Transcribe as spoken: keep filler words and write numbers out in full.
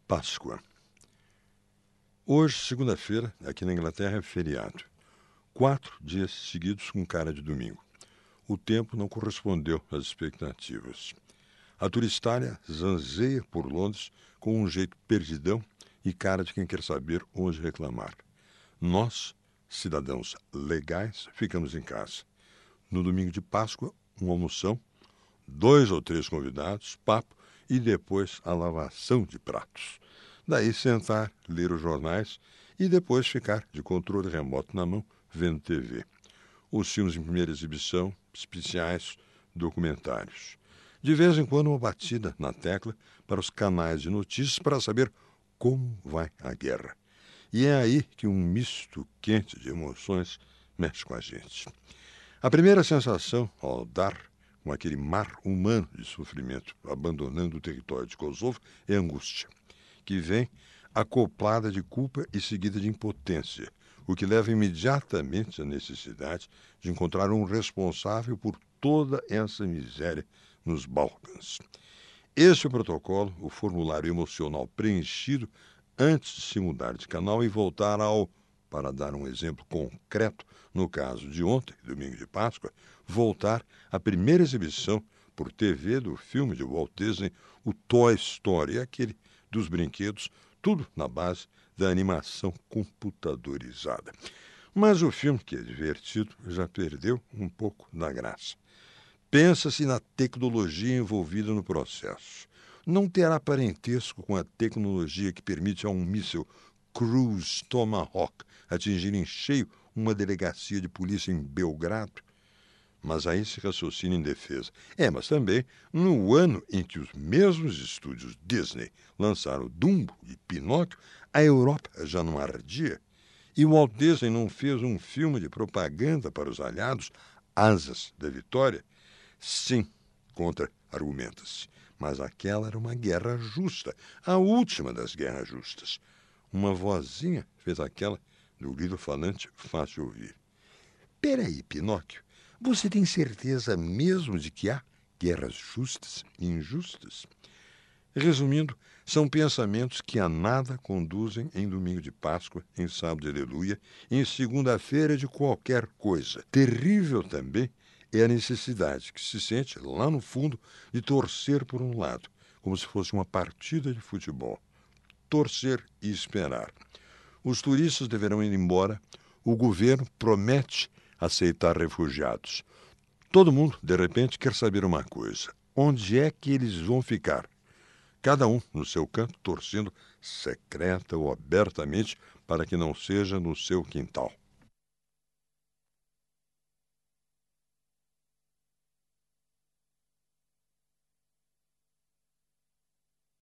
Páscoa. Hoje, segunda-feira, aqui na Inglaterra é feriado. Quatro dias seguidos com cara de domingo. O tempo não correspondeu às expectativas. A turistália zanzeia por Londres com um jeito perdidão e cara de quem quer saber onde reclamar. Nós, cidadãos legais, ficamos em casa. No domingo de Páscoa, uma almoção, dois ou três convidados, papo e depois a lavação de pratos. Daí sentar, ler os jornais e depois ficar de controle remoto na mão, vendo T V. Os filmes em primeira exibição, especiais, documentários. De vez em quando uma batida na tecla para os canais de notícias para saber como vai a guerra. E é aí que um misto quente de emoções mexe com a gente. A primeira sensação ao dar com aquele mar humano de sofrimento abandonando o território de Kosovo é angústia, que vem acoplada de culpa e seguida de impotência, o que leva imediatamente à necessidade de encontrar um responsável por toda essa miséria nos Balcãs. Esse é o protocolo, o formulário emocional preenchido antes de se mudar de canal e voltar ao, para dar um exemplo concreto, no caso de ontem, domingo de Páscoa, voltar à primeira exibição por T V do filme de Walt Disney, o Toy Story, aquele dos brinquedos, tudo na base da animação computadorizada. Mas o filme, que é divertido, já perdeu um pouco da graça. Pensa-se na tecnologia envolvida no processo. Não terá parentesco com a tecnologia que permite a um míssil Cruise Tomahawk atingir em cheio uma delegacia de polícia em Belgrado? Mas aí se raciocina em defesa. É, mas também no ano em que os mesmos estúdios Disney lançaram Dumbo e Pinóquio, a Europa já não ardia. E o Walt Disney não fez um filme de propaganda para os aliados, Asas da Vitória? Sim, contra-argumenta-se. Mas aquela era uma guerra justa, a última das guerras justas. Uma vozinha fez aquela do grilo falante fácil de ouvir. Peraí, Pinóquio, você tem certeza mesmo de que há guerras justas e injustas? Resumindo, são pensamentos que a nada conduzem em domingo de Páscoa, em sábado de Aleluia, em segunda-feira de qualquer coisa. Terrível também é a necessidade que se sente lá no fundo de torcer por um lado, como se fosse uma partida de futebol. Torcer e esperar. Os turistas deverão ir embora. O governo promete aceitar refugiados. Todo mundo, de repente, quer saber uma coisa: onde é que eles vão ficar? Cada um no seu canto, torcendo secreta ou abertamente para que não seja no seu quintal.